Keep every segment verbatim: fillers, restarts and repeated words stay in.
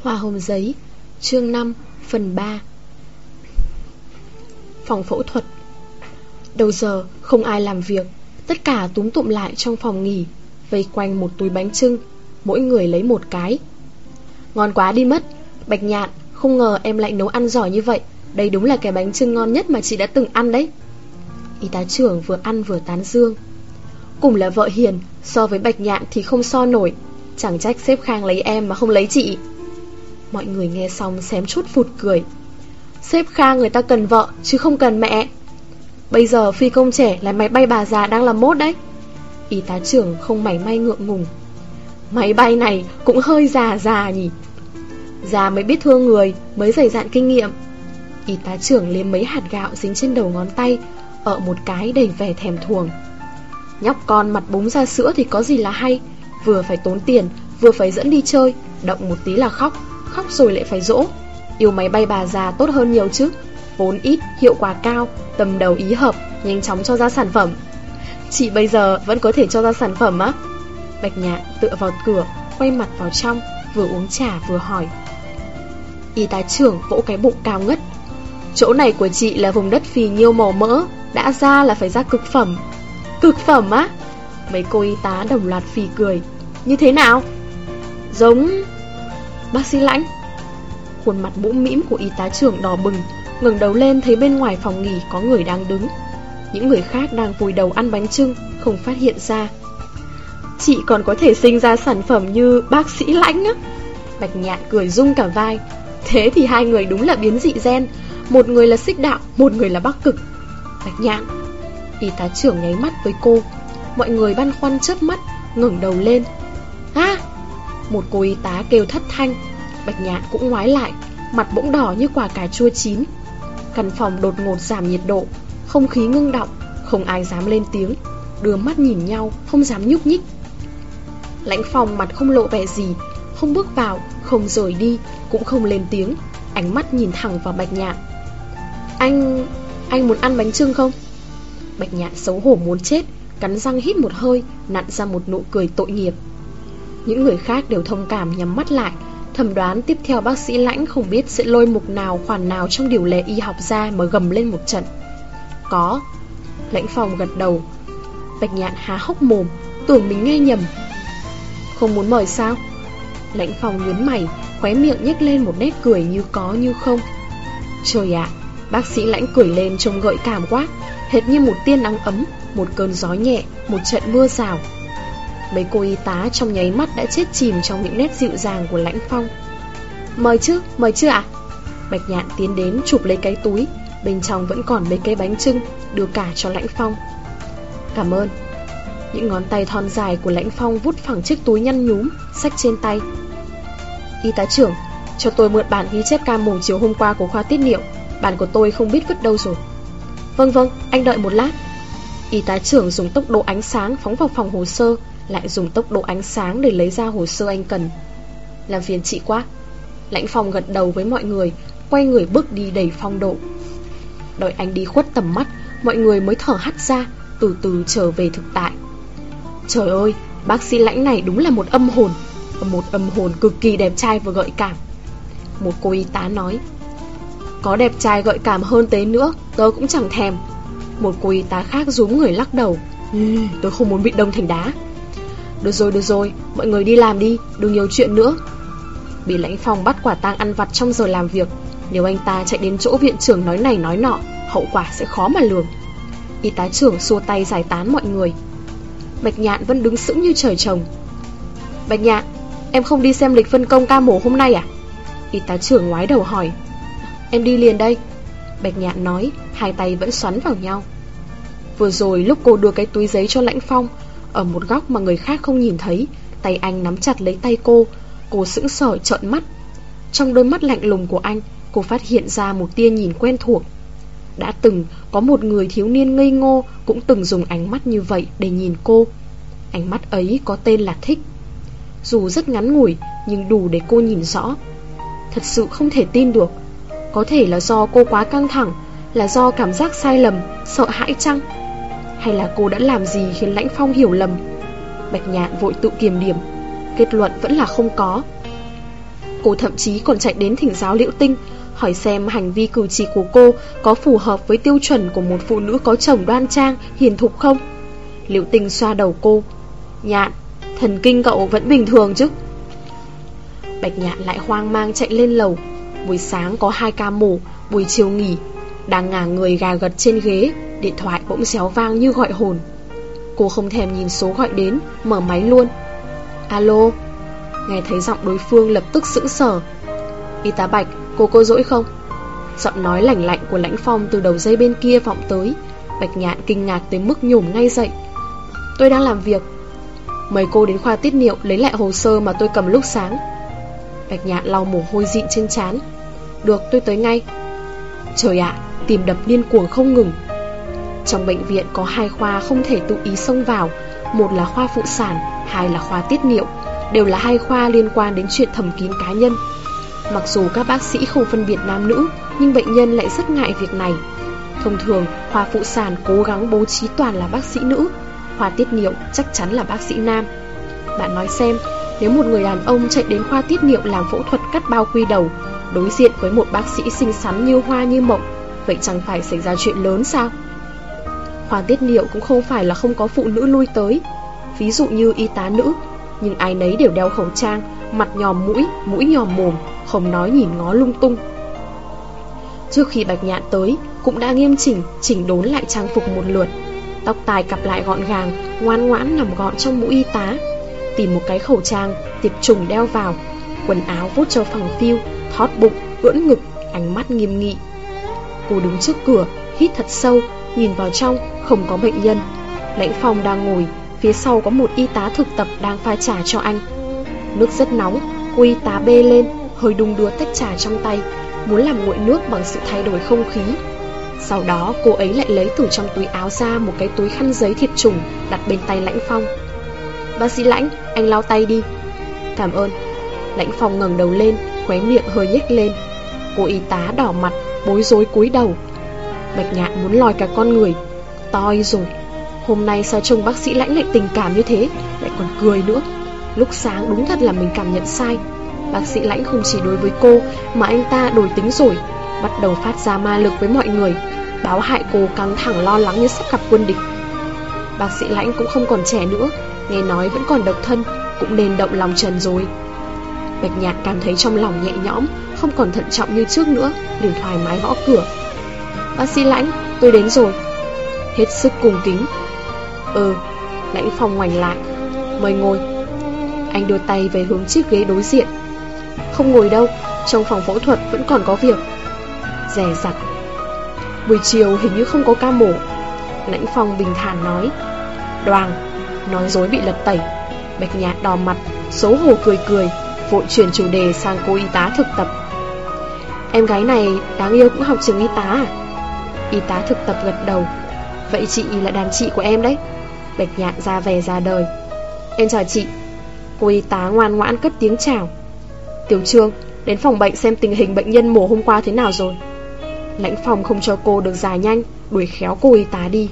Hoa hồng giấy, chương năm, phần ba. Phòng phẫu thuật. Đầu giờ không ai làm việc, tất cả túm tụm lại trong phòng nghỉ, vây quanh một túi bánh chưng, mỗi người lấy một cái. Ngon quá đi mất. Bạch Nhạn, không ngờ em lại nấu ăn giỏi như vậy. Đây đúng là cái bánh chưng ngon nhất mà chị đã từng ăn đấy. Y tá trưởng vừa ăn vừa tán dương. Cùng là vợ hiền, so với Bạch Nhạn thì không so nổi. Chẳng trách sếp Khang lấy em mà không lấy chị. Mọi người nghe xong xém chút phụt cười. Sếp Khang người ta cần vợ chứ không cần mẹ. Bây giờ phi công trẻ là máy bay bà già đang làm mốt đấy. Y tá trưởng không mảy may ngượng ngùng. Máy bay này cũng hơi già già nhỉ. Già mới biết thương người, mới dày dạn kinh nghiệm. Y tá trưởng liếm mấy hạt gạo dính trên đầu ngón tay, ở một cái đầy vẻ thèm thuồng. Nhóc con mặt búng ra sữa thì có gì là hay. Vừa phải tốn tiền, vừa phải dẫn đi chơi, động một tí là khóc, khóc rồi lại phải dỗ. Yêu máy bay bà già tốt hơn nhiều chứ. Vốn ít, hiệu quả cao, tầm đầu ý hợp, nhanh chóng cho ra sản phẩm. Chị bây giờ vẫn có thể cho ra sản phẩm á? Bạch Nhạn tựa vào cửa, quay mặt vào trong, vừa uống trà vừa hỏi. Y tá trưởng vỗ cái bụng cao ngất. Chỗ này của chị là vùng đất phì nhiêu màu mỡ, đã ra là phải ra cực phẩm. Cực phẩm á? Mấy cô y tá đồng loạt phì cười. Như thế nào? Giống... Bác sĩ Lãnh. Khuôn mặt mũm mĩm của y tá trưởng đỏ bừng, ngẩng đầu lên thấy bên ngoài phòng nghỉ có người đang đứng. Những người khác đang vùi đầu ăn bánh chưng, không phát hiện ra. Chị còn có thể sinh ra sản phẩm như bác sĩ Lãnh á. Bạch Nhạn cười rung cả vai. Thế thì hai người đúng là biến dị gen. Một người là xích đạo, một người là bắc cực. Bạch Nhạn. Y tá trưởng nháy mắt với cô. Mọi người băn khoăn chớp mắt, ngẩng đầu lên. À! Một cô y tá kêu thất thanh. Bạch Nhạn cũng ngoái lại, mặt bỗng đỏ như quả cà chua chín. Căn phòng đột ngột giảm nhiệt độ, không khí ngưng đọng, không ai dám lên tiếng, đưa mắt nhìn nhau, không dám nhúc nhích. Lãnh Phong mặt không lộ vẻ gì, không bước vào, không rời đi, cũng không lên tiếng, ánh mắt nhìn thẳng vào Bạch Nhạn. Anh... anh muốn ăn bánh chưng không? Bạch Nhạn xấu hổ muốn chết, cắn răng hít một hơi, nặn ra một nụ cười tội nghiệp. Những người khác đều thông cảm nhắm mắt lại, thầm đoán tiếp theo bác sĩ Lãnh không biết sẽ lôi mục nào khoản nào trong điều lệ y học ra mà gầm lên một trận. Có. Lãnh Phong gật đầu. Bạch Nhạn há hốc mồm, tưởng mình nghe nhầm. Không muốn mời sao? Lãnh Phong nhướng mày, khóe miệng nhếch lên một nét cười như có như không. Trời ạ, bác sĩ Lãnh cười lên trông gợi cảm quá, hệt như một tia nắng ấm, một cơn gió nhẹ, một trận mưa rào. Mấy cô y tá trong nháy mắt đã chết chìm trong những nét dịu dàng của Lãnh Phong. Mời chứ, mời chứ ạ? Bạch Nhạn tiến đến chụp lấy cái túi, bên trong vẫn còn mấy cái bánh chưng, đưa cả cho Lãnh Phong. Cảm ơn. Những ngón tay thon dài của Lãnh Phong vút phẳng chiếc túi nhăn nhúm, xách trên tay. Y tá trưởng, cho tôi mượn bản ghi chép ca mổ chiều hôm qua của khoa tiết niệu. Bản của tôi không biết vứt đâu rồi. Vâng vâng, anh đợi một lát. Y tá trưởng dùng tốc độ ánh sáng phóng vào phòng hồ sơ, lại dùng tốc độ ánh sáng để lấy ra hồ sơ anh cần. Làm phiền chị quá. Lãnh Phong gật đầu với mọi người, quay người bước đi đầy phong độ. Đợi anh đi khuất tầm mắt, mọi người mới thở hắt ra, từ từ trở về thực tại. Trời ơi, bác sĩ Lãnh này đúng là một âm hồn. Một âm hồn cực kỳ đẹp trai và gợi cảm. Một cô y tá nói. Có đẹp trai gợi cảm hơn thế nữa, tớ cũng chẳng thèm. Một cô y tá khác rúm người lắc đầu. ừ, Tôi không muốn bị đông thành đá. Được rồi, được rồi, mọi người đi làm đi, đừng nhiều chuyện nữa. Bị Lãnh Phong bắt quả tang ăn vặt trong giờ làm việc, nếu anh ta chạy đến chỗ viện trưởng nói này nói nọ, hậu quả sẽ khó mà lường. Y tá trưởng xua tay giải tán mọi người. Bạch Nhạn vẫn đứng sững như trời trồng. Bạch Nhạn, em không đi xem lịch phân công ca mổ hôm nay à? Y tá trưởng ngoái đầu hỏi. Em đi liền đây. Bạch Nhạn nói, hai tay vẫn xoắn vào nhau. Vừa rồi lúc cô đưa cái túi giấy cho Lãnh Phong, ở một góc mà người khác không nhìn thấy, tay anh nắm chặt lấy tay cô. Cô sững sờ trợn mắt. Trong đôi mắt lạnh lùng của anh, cô phát hiện ra một tia nhìn quen thuộc. Đã từng có một người thiếu niên ngây ngô cũng từng dùng ánh mắt như vậy để nhìn cô. Ánh mắt ấy có tên là thích. Dù rất ngắn ngủi, nhưng đủ để cô nhìn rõ. Thật sự không thể tin được. Có thể là do cô quá căng thẳng, là do cảm giác sai lầm, sợ hãi chăng? Hay là cô đã làm gì khiến Lãnh Phong hiểu lầm? Bạch Nhạn vội tự kiềm điểm. Kết luận vẫn là không có. Cô thậm chí còn chạy đến thỉnh giáo Liễu Tinh, hỏi xem hành vi cử chỉ của cô có phù hợp với tiêu chuẩn của một phụ nữ có chồng đoan trang, hiền thục không. Liễu Tinh xoa đầu cô. Nhạn, thần kinh cậu vẫn bình thường chứ? Bạch Nhạn lại hoang mang chạy lên lầu. Buổi sáng có hai ca mổ, buổi chiều nghỉ. Đang ngả người gà gật trên ghế, điện thoại bỗng réo vang như gọi hồn. Cô không thèm nhìn số gọi đến, mở máy luôn. Alo. Nghe thấy giọng đối phương lập tức sững sờ. Y tá Bạch, cô có rỗi không? Giọng nói lạnh lạnh của Lãnh Phong từ đầu dây bên kia vọng tới. Bạch Nhạn kinh ngạc tới mức nhổm ngay dậy. Tôi đang làm việc. Mời cô đến khoa tiết niệu lấy lại hồ sơ mà tôi cầm lúc sáng. Bạch Nhạn lau mồ hôi dịn trên trán. Được, tôi tới ngay. Trời ạ, tim đập điên cuồng không ngừng. Trong bệnh viện có hai khoa không thể tự ý xông vào. Một là khoa phụ sản, hai là khoa tiết niệu. Đều là hai khoa liên quan đến chuyện thầm kín cá nhân. Mặc dù các bác sĩ không phân biệt nam nữ, nhưng bệnh nhân lại rất ngại việc này. Thông thường, khoa phụ sản cố gắng bố trí toàn là bác sĩ nữ, khoa tiết niệu chắc chắn là bác sĩ nam. Bạn nói xem, nếu một người đàn ông chạy đến khoa tiết niệu làm phẫu thuật cắt bao quy đầu, đối diện với một bác sĩ xinh xắn như hoa như mộng, vậy chẳng phải xảy ra chuyện lớn sao? Khoa tiết niệu cũng không phải là không có phụ nữ lui tới, ví dụ như y tá nữ, nhưng ai nấy đều đeo khẩu trang, mặt nhòm mũi, mũi nhòm mồm, không nói nhìn ngó lung tung. Trước khi Bạch Nhạn tới, cũng đã nghiêm chỉnh, chỉnh đốn lại trang phục một lượt. Tóc tai cặp lại gọn gàng, ngoan ngoãn nằm gọn trong mũ y tá. Tìm một cái khẩu trang, tiệt trùng đeo vào. Quần áo vuốt cho phẳng phiu, thót bụng, ưỡn ngực, ánh mắt nghiêm nghị. Cô đứng trước cửa, hít thật sâu, nhìn vào trong, không có bệnh nhân. Lãnh Phong đang ngồi, phía sau có một y tá thực tập đang pha trà cho anh. Nước rất nóng, cô y tá bê lên, hơi đung đưa tách trà trong tay, muốn làm nguội nước bằng sự thay đổi không khí. Sau đó cô ấy lại lấy từ trong túi áo ra một cái túi khăn giấy thiệt trùng, đặt bên tay Lãnh Phong. Bác sĩ Lãnh, anh lau tay đi. Cảm ơn. Lãnh Phong ngẩng đầu lên, khóe miệng hơi nhếch lên. Cô y tá đỏ mặt, bối rối cúi đầu. Bạch Nhạn muốn lòi cả con người. Toi rồi, hôm nay sao trông bác sĩ Lãnh lại tình cảm như thế, lại còn cười nữa. Lúc sáng đúng thật là mình cảm nhận sai. Bác sĩ Lãnh không chỉ đối với cô, mà anh ta đổi tính rồi, bắt đầu phát ra ma lực với mọi người, báo hại cô căng thẳng lo lắng như sắp gặp quân địch. Bác sĩ Lãnh cũng không còn trẻ nữa, nghe nói vẫn còn độc thân, cũng nên động lòng trần rồi. Bạch Nhạn cảm thấy trong lòng nhẹ nhõm, không còn thận trọng như trước nữa, liền thoải mái gõ cửa. Bác sĩ Lãnh, tôi đến rồi. Hết sức cung kính. Ừ. Lãnh Phong ngoảnh lại. Mời ngồi. Anh đưa tay về hướng chiếc ghế đối diện. Không ngồi đâu, trong phòng phẫu thuật vẫn còn có việc. Dè dặt. Buổi chiều hình như không có ca mổ. Lãnh Phong bình thản nói. Đoàng. Nói dối bị lật tẩy. Bạch Nhạn đỏ mặt, xấu hổ cười cười, vội chuyển chủ đề sang cô y tá thực tập. Em gái này đáng yêu cũng học trường y tá à? Y tá thực tập gật đầu. Vậy chị là đàn chị của em đấy. Bạch Nhạn ra vẻ ra đời. Em chào chị. Cô y tá ngoan ngoãn cất tiếng chào. Tiểu Trương, đến phòng bệnh xem tình hình bệnh nhân mổ hôm qua thế nào rồi. Lãnh Phong không cho cô được dài nhanh, đuổi khéo cô y tá đi.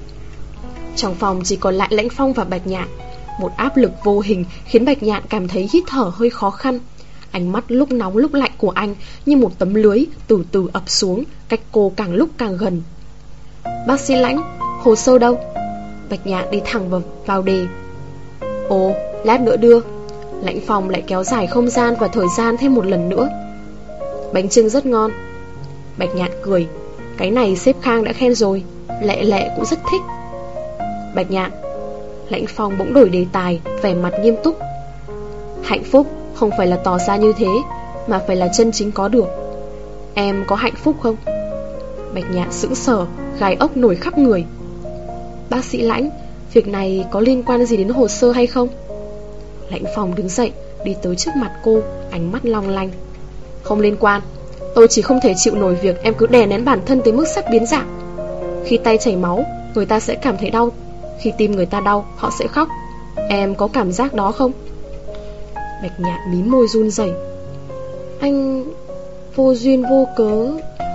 Trong phòng chỉ còn lại Lãnh Phong và Bạch Nhạn. Một áp lực vô hình khiến Bạch Nhạn cảm thấy hít thở hơi khó khăn. Ánh mắt lúc nóng lúc lạnh của anh như một tấm lưới từ từ ập xuống, cách cô càng lúc càng gần. Bác sĩ Lãnh, hồ sơ đâu? Bạch Nhạn đi thẳng vào, vào đề. Ồ, lát nữa đưa. Lãnh Phong lại kéo dài không gian và thời gian thêm một lần nữa. Bánh chưng rất ngon. Bạch Nhạn cười. Cái này sếp Khang đã khen rồi, Lệ Lệ cũng rất thích. Bạch Nhạn. Lãnh Phong bỗng đổi đề tài, vẻ mặt nghiêm túc. Hạnh phúc không phải là tỏ ra như thế, mà phải là chân chính có được. Em có hạnh phúc không? Bạch Nhạn sững sờ, gai ốc nổi khắp người. Bác sĩ Lãnh, việc này có liên quan gì đến hồ sơ hay không? Lãnh Phong đứng dậy, đi tới trước mặt cô, ánh mắt long lanh. Không liên quan. Tôi chỉ không thể chịu nổi việc em cứ đè nén bản thân tới mức sắp biến dạng. Khi tay chảy máu, người ta sẽ cảm thấy đau. Khi tim người ta đau, họ sẽ khóc. Em có cảm giác đó không? Bạch Nhạn mím môi run rẩy. Anh vô duyên vô cớ.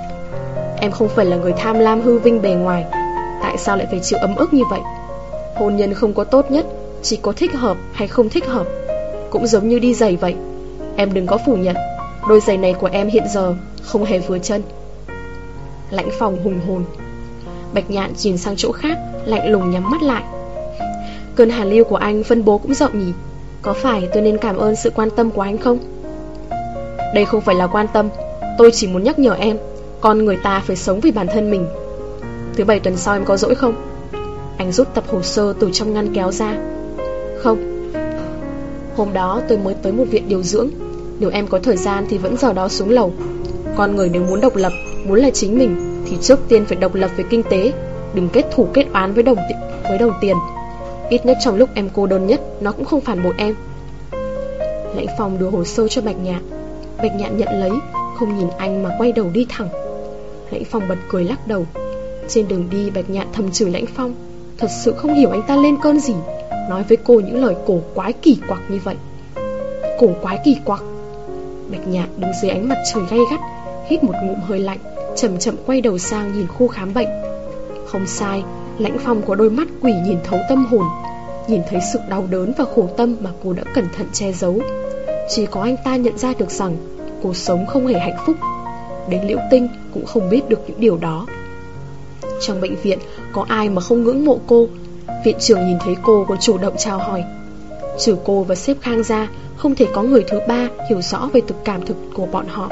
Em không phải là người tham lam hư vinh bề ngoài, tại sao lại phải chịu ấm ức như vậy? Hôn nhân không có tốt nhất, chỉ có thích hợp hay không thích hợp. Cũng giống như đi giày vậy. Em đừng có phủ nhận, Đôi giày này của em hiện giờ không hề vừa chân. Lãnh Phong hùng hồn. Bạch Nhạn nhìn sang chỗ khác, lạnh lùng nhắm mắt lại. Cơn hàn lưu của anh phân bố cũng rộng nhỉ? Có phải tôi nên cảm ơn sự quan tâm của anh không? Đây không phải là quan tâm, tôi chỉ muốn nhắc nhở em, con người ta phải sống vì bản thân mình. Thứ bảy tuần sau em có rỗi không? Anh rút tập hồ sơ từ trong ngăn kéo ra. Không. Hôm đó tôi mới tới một viện điều dưỡng. Nếu em có thời gian thì vẫn giờ đó xuống lầu. Con người nếu muốn độc lập, muốn là chính mình, thì trước tiên phải độc lập về kinh tế. Đừng kết thù kết oán với đồng, với đồng tiền. Ít nhất trong lúc em cô đơn nhất, nó cũng không phản bội em. Lãnh Phong đưa hồ sơ cho Bạch Nhạn. Bạch Nhạn nhận lấy, không nhìn anh mà quay đầu đi thẳng. Lãnh Phong bật cười lắc đầu. Trên đường đi Bạch Nhạn thầm chửi Lãnh Phong. Thật sự không hiểu anh ta lên cơn gì, nói với cô những lời cổ quái kỳ quặc như vậy. Cổ quái kỳ quặc. Bạch Nhạn đứng dưới ánh mặt trời gay gắt, hít một ngụm hơi lạnh, chậm chậm quay đầu sang nhìn khu khám bệnh. Không sai, Lãnh Phong có đôi mắt quỷ nhìn thấu tâm hồn, nhìn thấy sự đau đớn và khổ tâm mà cô đã cẩn thận che giấu. Chỉ có anh ta nhận ra được rằng cô sống không hề hạnh phúc. Đến Liễu Tinh cũng không biết được những điều đó. Trong bệnh viện có ai mà không ngưỡng mộ cô. Viện trưởng nhìn thấy cô còn chủ động chào hỏi. Trừ cô và sếp Khang ra, không thể có người thứ ba hiểu rõ về thực cảm thực của bọn họ.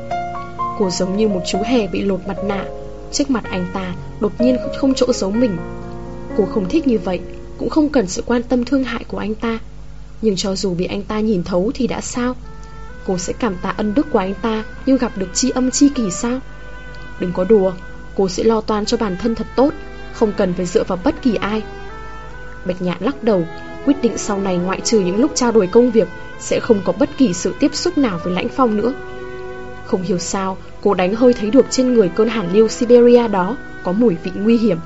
Cô giống như một chú hề bị lột mặt nạ. Trước mặt anh ta đột nhiên không chỗ giấu mình. Cô không thích như vậy, cũng không cần sự quan tâm thương hại của anh ta. Nhưng cho dù bị anh ta nhìn thấu thì đã sao? Cô sẽ cảm tạ ân đức của anh ta, nhưng gặp được tri âm tri kỷ sao? Đừng có đùa, cô sẽ lo toan cho bản thân thật tốt, không cần phải dựa vào bất kỳ ai. Bạch Nhạn lắc đầu, quyết định sau này ngoại trừ những lúc trao đổi công việc, sẽ không có bất kỳ sự tiếp xúc nào với Lãnh Phong nữa. Không hiểu sao, cô đánh hơi thấy được trên người cơn hàn lưu Siberia đó có mùi vị nguy hiểm.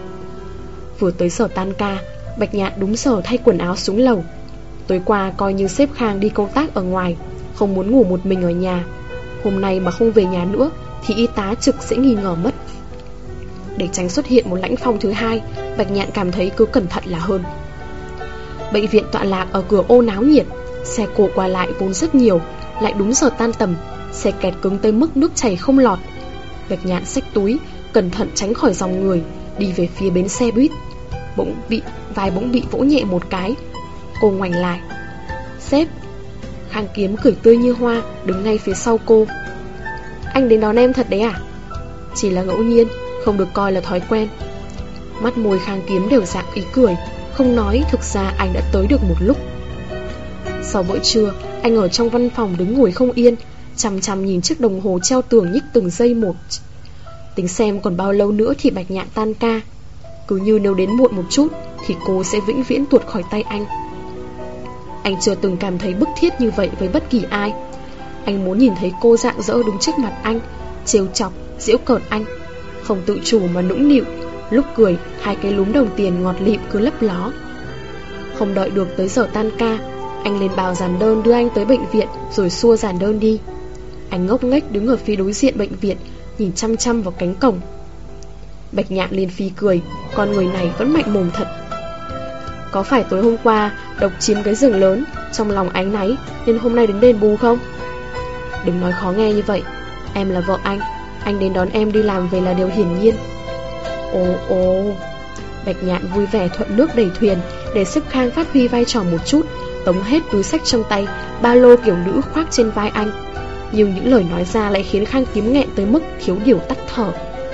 Vừa tới giờ tan ca, Bạch Nhạn đúng giờ thay quần áo xuống lầu. Tối qua coi như sếp Khang đi công tác ở ngoài, không muốn ngủ một mình ở nhà. Hôm nay mà không về nhà nữa thì y tá trực sẽ nghi ngờ mất. Để tránh xuất hiện một Lãnh Phong thứ hai, Bạch Nhạn cảm thấy cứ cẩn thận là hơn. Bệnh viện tọa lạc ở cửa ô náo nhiệt, xe cộ qua lại vốn rất nhiều, lại đúng giờ tan tầm, xe kẹt cứng tới mức nước chảy không lọt. Bạch Nhạn xách túi, cẩn thận tránh khỏi dòng người, đi về phía bến xe buýt. Bỗng bị vai bỗng bị vỗ nhẹ một cái. Cô ngoảnh lại. Sếp. Khang Kiếm cười tươi như hoa, đứng ngay phía sau cô. Anh đến đón em thật đấy à? Chỉ là ngẫu nhiên, không được coi là thói quen. Mắt môi Khang Kiếm đều dạng ý cười, không nói thực ra anh đã tới được một lúc. Sau bữa trưa, anh ở trong văn phòng đứng ngồi không yên, chằm chằm nhìn chiếc đồng hồ treo tường nhích từng giây một. Tính xem còn bao lâu nữa thì Bạch Nhạn tan ca. Cứ như nếu đến muộn một chút thì cô sẽ vĩnh viễn tuột khỏi tay anh. Anh chưa từng cảm thấy bức thiết như vậy với bất kỳ ai. Anh muốn nhìn thấy cô rạng rỡ đứng trước mặt anh, trêu chọc, giễu cợt anh, không tự chủ mà nũng nịu. Lúc cười, hai cái lúm đồng tiền ngọt lịm cứ lấp ló. Không đợi được tới giờ tan ca, anh lên bào dàn đơn đưa anh tới bệnh viện, rồi xua dàn đơn đi. Anh ngốc nghếch đứng ở phía đối diện bệnh viện, nhìn chăm chăm vào cánh cổng. Bạch Nhạn liền phì cười, con người này vẫn mạnh mồm thật. Có phải tối hôm qua độc chiếm cái giường lớn, trong lòng áy náy nên hôm nay đến đền bù không? Đừng nói khó nghe như vậy. Em là vợ anh, anh đến đón em đi làm về là điều hiển nhiên. Ồ ồ. Bạch Nhạn vui vẻ thuận nước đẩy thuyền, để sếp Khang phát huy vai trò một chút, tống hết túi xách trong tay, ba lô kiểu nữ khoác trên vai anh. Nhưng những lời nói ra lại khiến Khang Kiếm nghẹn tới mức thiếu điều tắt thở.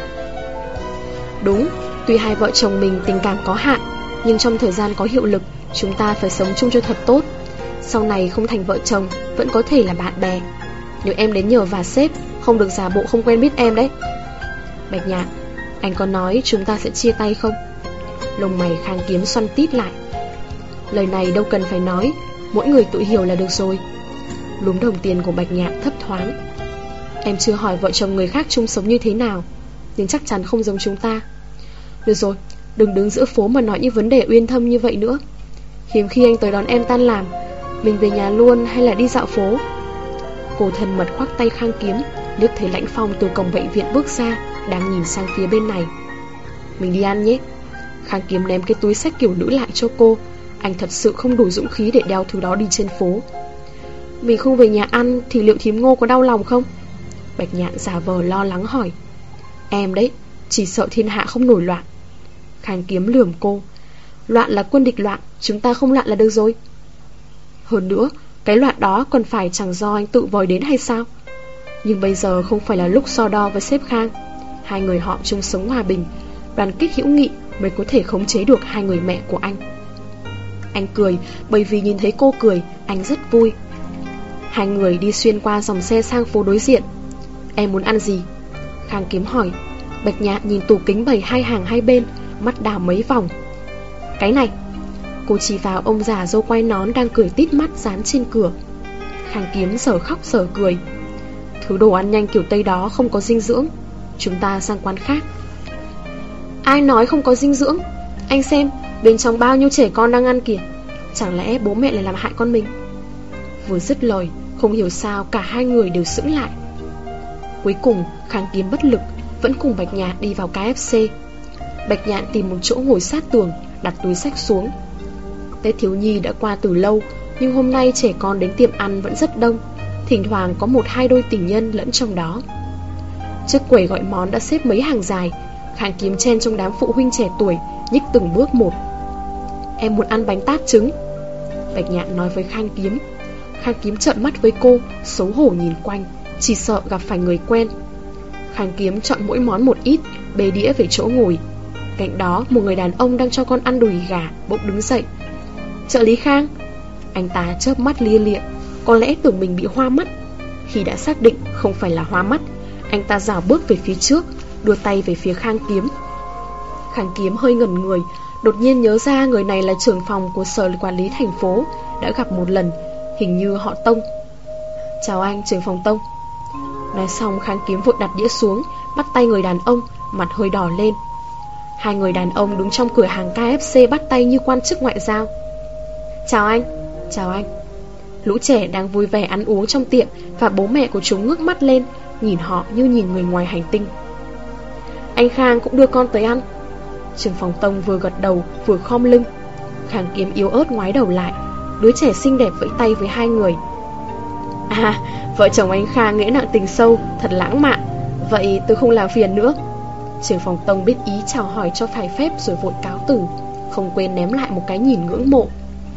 Đúng, tuy hai vợ chồng mình tình cảm có hạn, nhưng trong thời gian có hiệu lực, chúng ta phải sống chung cho thật tốt. Sau này không thành vợ chồng, vẫn có thể là bạn bè. Nếu em đến nhờ vả sếp, không được giả bộ không quen biết em đấy. Bạch Nhạn, anh có nói chúng ta sẽ chia tay không? Lông mày Khang Kiếm xoăn tít lại. Lời này đâu cần phải nói, mỗi người tự hiểu là được rồi. Lúm đồng tiền của Bạch Nhạn thấp thoáng. Em chưa hỏi vợ chồng người khác chung sống như thế nào, nhưng chắc chắn không giống chúng ta. Được rồi, đừng đứng giữa phố mà nói những vấn đề uyên thâm như vậy nữa. Hiếm khi anh tới đón em tan làm, mình về nhà luôn hay là đi dạo phố? Cô thân mật khoác tay Khang Kiếm, liếc thấy Lãnh Phong từ cổng bệnh viện bước ra, đang nhìn sang phía bên này. Mình đi ăn nhé. Khang Kiếm ném cái túi xách kiểu nữ lại cho cô. Anh thật sự không đủ dũng khí để đeo thứ đó đi trên phố. Mình không về nhà ăn thì liệu thím Ngô có đau lòng không? Bạch Nhạn giả vờ lo lắng hỏi. Em đấy, chỉ sợ thiên hạ không nổi loạn. Khang Kiếm lườm cô. Loạn là quân địch loạn, chúng ta không loạn là được rồi. Hơn nữa, cái loạn đó còn phải chẳng do anh tự vòi đến hay sao? Nhưng bây giờ không phải là lúc so đo với sếp Khang. Hai người họ chung sống hòa bình, đoàn kết hữu nghị mới có thể khống chế được hai người mẹ của anh. Anh cười, bởi vì nhìn thấy cô cười, anh rất vui. Hai người đi xuyên qua dòng xe sang phố đối diện. Em muốn ăn gì? Khang Kiếm hỏi. Bạch Nhạn nhìn tủ kính bày hai hàng hai bên, mắt đảo mấy vòng. Cái này. Cô chỉ vào ông già râu quai nón đang cười tít mắt dán trên cửa. Khang Kiếm giờ khóc giờ cười. Thứ đồ ăn nhanh kiểu Tây đó không có dinh dưỡng, chúng ta sang quán khác. Ai nói không có dinh dưỡng? Anh xem, bên trong bao nhiêu trẻ con đang ăn kìa. Chẳng lẽ bố mẹ lại làm hại con mình? Vừa dứt lời, không hiểu sao cả hai người đều sững lại. Cuối cùng Khang Kiếm bất lực, vẫn cùng Bạch Nhạn đi vào ca ép xê. Bạch Nhạn tìm một chỗ ngồi sát tường, đặt túi xách xuống. Tết thiếu nhi đã qua từ lâu, nhưng hôm nay trẻ con đến tiệm ăn vẫn rất đông. Thỉnh thoảng có một hai đôi tình nhân lẫn trong đó. Trước quầy gọi món đã xếp mấy hàng dài. Khang Kiếm chen trong đám phụ huynh trẻ tuổi, nhích từng bước một. Em muốn ăn bánh tát trứng, Bạch Nhạn nói với Khang Kiếm. Khang Kiếm trợn mắt với cô, xấu hổ nhìn quanh, chỉ sợ gặp phải người quen. Khang Kiếm chọn mỗi món một ít, bê đĩa về chỗ ngồi. Cạnh đó một người đàn ông đang cho con ăn đùi gà bỗng đứng dậy. Trợ lý Khang. Anh ta chớp mắt lia lịa, có lẽ tưởng mình bị hoa mắt. Khi đã xác định không phải là hoa mắt, anh ta rảo bước về phía trước, đưa tay về phía Khang Kiếm. Khang Kiếm hơi ngẩn người, đột nhiên nhớ ra người này là trưởng phòng của sở quản lý thành phố, đã gặp một lần, hình như họ Tông. Chào anh, trưởng phòng Tông. Nói xong Khang Kiếm vội đặt đĩa xuống, bắt tay người đàn ông, mặt hơi đỏ lên. Hai người đàn ông đứng trong cửa hàng ca ép xê bắt tay như quan chức ngoại giao. Chào anh. Chào anh. Lũ trẻ đang vui vẻ ăn uống trong tiệm, và bố mẹ của chúng ngước mắt lên, nhìn họ như nhìn người ngoài hành tinh. Anh Khang cũng đưa con tới ăn. Trưởng phòng Tông vừa gật đầu vừa khom lưng. Khang Kiếm yếu ớt ngoái đầu lại. Đứa trẻ xinh đẹp vẫy tay với hai người. À, vợ chồng anh Khang nghĩa nặng tình sâu, thật lãng mạn. Vậy tôi không làm phiền nữa. Trưởng phòng Tông biết ý chào hỏi cho phải phép rồi vội cáo từ, không quên ném lại một cái nhìn ngưỡng mộ.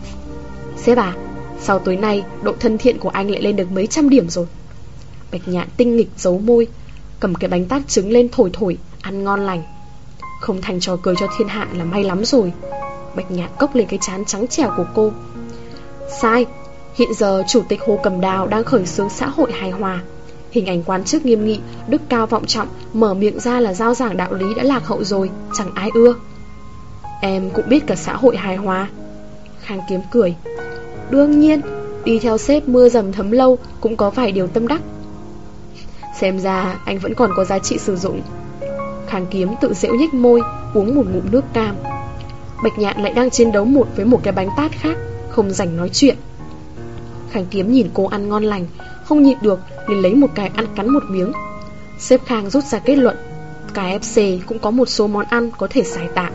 Sếp à, sau tối nay độ thân thiện của anh lại lên được mấy trăm điểm rồi. Bạch Nhạn tinh nghịch giấu môi, cầm cái bánh tát trứng lên thổi thổi, ăn ngon lành. Không thành trò cười cho thiên hạ là may lắm rồi. Bạch Nhạn cốc lên cái trán trắng trẻo của cô. Sai, hiện giờ Chủ tịch Hồ Cẩm Đào đang khởi xướng xã hội hài hòa. Hình ảnh quan chức nghiêm nghị, đức cao vọng trọng, mở miệng ra là giao giảng đạo lý đã lạc hậu rồi, chẳng ai ưa. Em cũng biết cả xã hội hài hòa. Khang Kiếm cười. Đương nhiên, đi theo sếp mưa dầm thấm lâu cũng có vài điều tâm đắc. Xem ra anh vẫn còn có giá trị sử dụng. Khang Kiếm tự giễu nhếch môi, uống một ngụm nước cam. Bạch Nhạn lại đang chiến đấu một với một cái bánh tát khác, không rảnh nói chuyện. Khang Kiếm nhìn cô ăn ngon lành, không nhịn được liền lấy một cái ăn cắn một miếng. Sếp Khang rút ra kết luận, ca ép xê cũng có một số món ăn có thể xài tạm.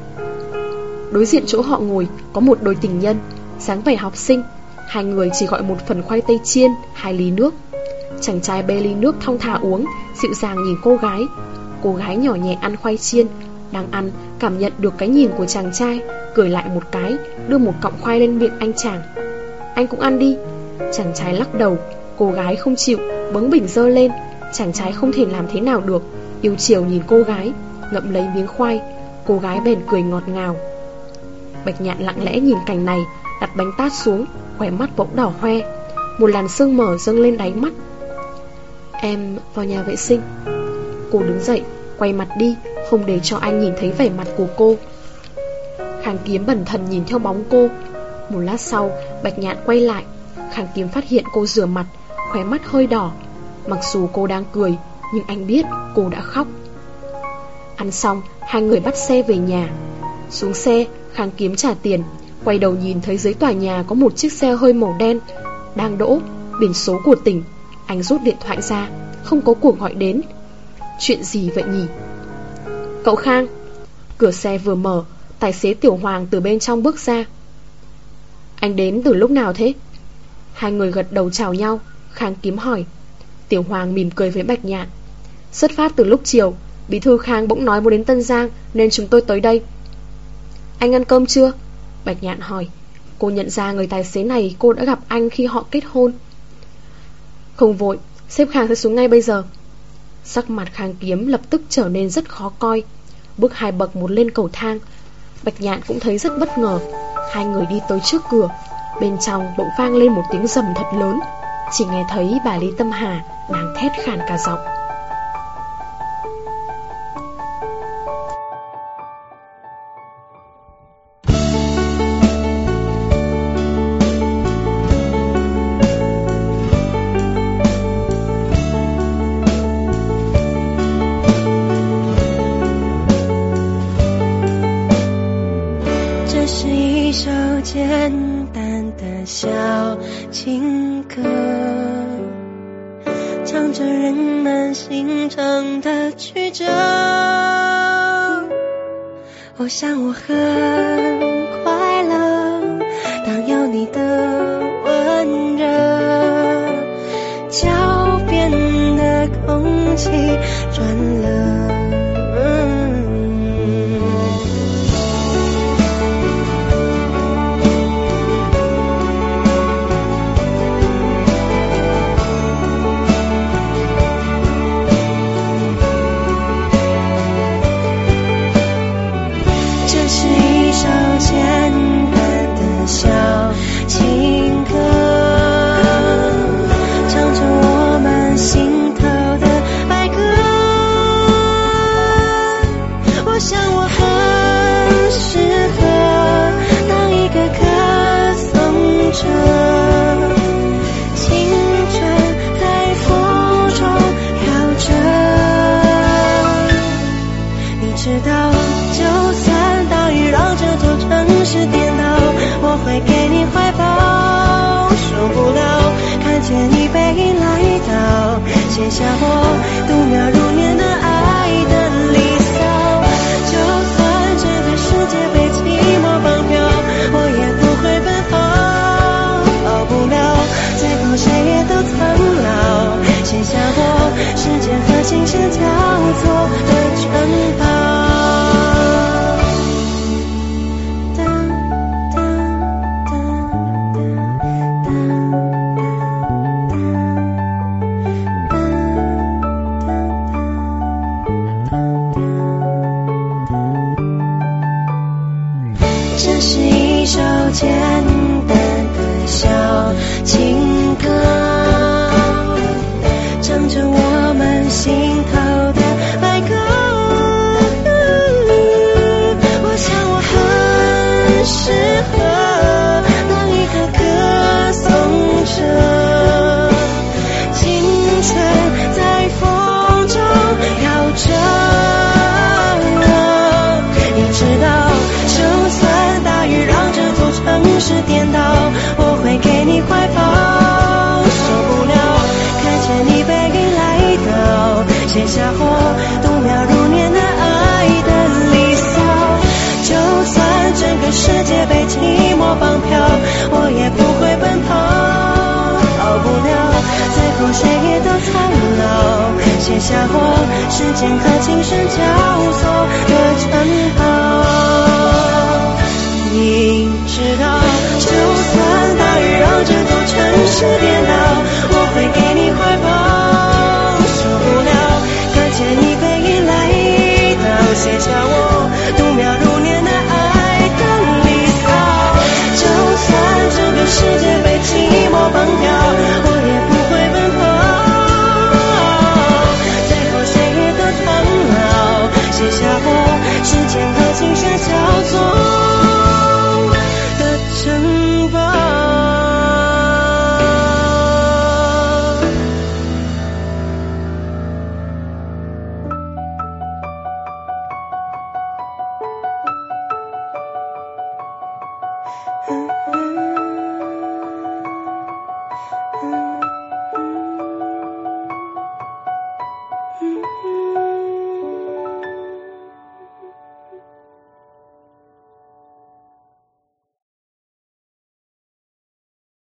Đối diện chỗ họ ngồi có một đôi tình nhân, dáng vẻ học sinh. Hai người chỉ gọi một phần khoai tây chiên, hai ly nước. Chàng trai bê ly nước thong thả uống, dịu dàng nhìn cô gái. Cô gái nhỏ nhẹ ăn khoai chiên. Đang ăn, cảm nhận được cái nhìn của chàng trai, cười lại một cái, đưa một cọng khoai lên miệng anh chàng. Anh cũng ăn đi. Chàng trai lắc đầu. Cô gái không chịu, bướng bỉnh giơ lên. Chàng trai không thể làm thế nào được, yêu chiều nhìn cô gái, ngậm lấy miếng khoai. Cô gái bèn cười ngọt ngào. Bạch Nhạn lặng lẽ nhìn cảnh này, đặt bánh tát xuống, khóe mắt bỗng đỏ hoe. Một làn sương mờ dâng lên đáy mắt. Em vào nhà vệ sinh. Cô đứng dậy, quay mặt đi, không để cho anh nhìn thấy vẻ mặt của cô. Khang Kiếm bần thần nhìn theo bóng cô. Một lát sau, Bạch Nhạn quay lại. Khang Kiếm phát hiện cô rửa mặt, khóe mắt hơi đỏ. Mặc dù cô đang cười, nhưng anh biết cô đã khóc. Ăn xong, hai người bắt xe về nhà. Xuống xe, Khang Kiếm trả tiền, quay đầu nhìn thấy dưới tòa nhà có một chiếc xe hơi màu đen đang đỗ, biển số của tỉnh. Anh rút điện thoại ra, không có cuộc gọi đến. Chuyện gì vậy nhỉ? Cậu Khang. Cửa xe vừa mở, tài xế Tiểu Hoàng từ bên trong bước ra. Anh đến từ lúc nào thế? Hai người gật đầu chào nhau. Khang Kiếm hỏi. Tiểu Hoàng mỉm cười với Bạch Nhạn. Xuất phát từ lúc chiều, bí thư Khang bỗng nói muốn đến Tân Giang, nên chúng tôi tới đây. Anh ăn cơm chưa? Bạch Nhạn hỏi. Cô nhận ra người tài xế này cô đã gặp anh khi họ kết hôn. Không vội, sếp Khang sẽ xuống ngay bây giờ. Sắc mặt Khang Kiếm lập tức trở nên rất khó coi. Bước hai bậc một lên cầu thang. Bạch Nhạn cũng thấy rất bất ngờ. Hai người đi tới trước cửa. Bên trong bỗng vang lên một tiếng rầm thật lớn. Chỉ nghe thấy bà Lý Tâm Hà đang thét khàn cả giọng. 简单的小情歌，唱着人们心肠的曲折。我想我很快乐，当有你的温热，脚边的空气转了。写下我度秒如年的爱的离骚，就算这个世界被寂寞绑票，我也不会奔跑，跑不了，最后谁也都苍老，写下我时间和琴声交错的城堡。简单的小情歌，唱着我们心头的白鸽。我想我很适合当一个歌颂者，青春在风中飘着。你知道，就算大雨让这座城市颠倒，我会给你怀抱，受不了看见你背影来到，写下我度秒如年的爱的离骚，就算整个世界被寂寞绑票，我也不会奔跑，跑不了，最后谁也都苍老，写下我时间和琴声交错的城堡。你知道，就算大雨让这座城市颠倒，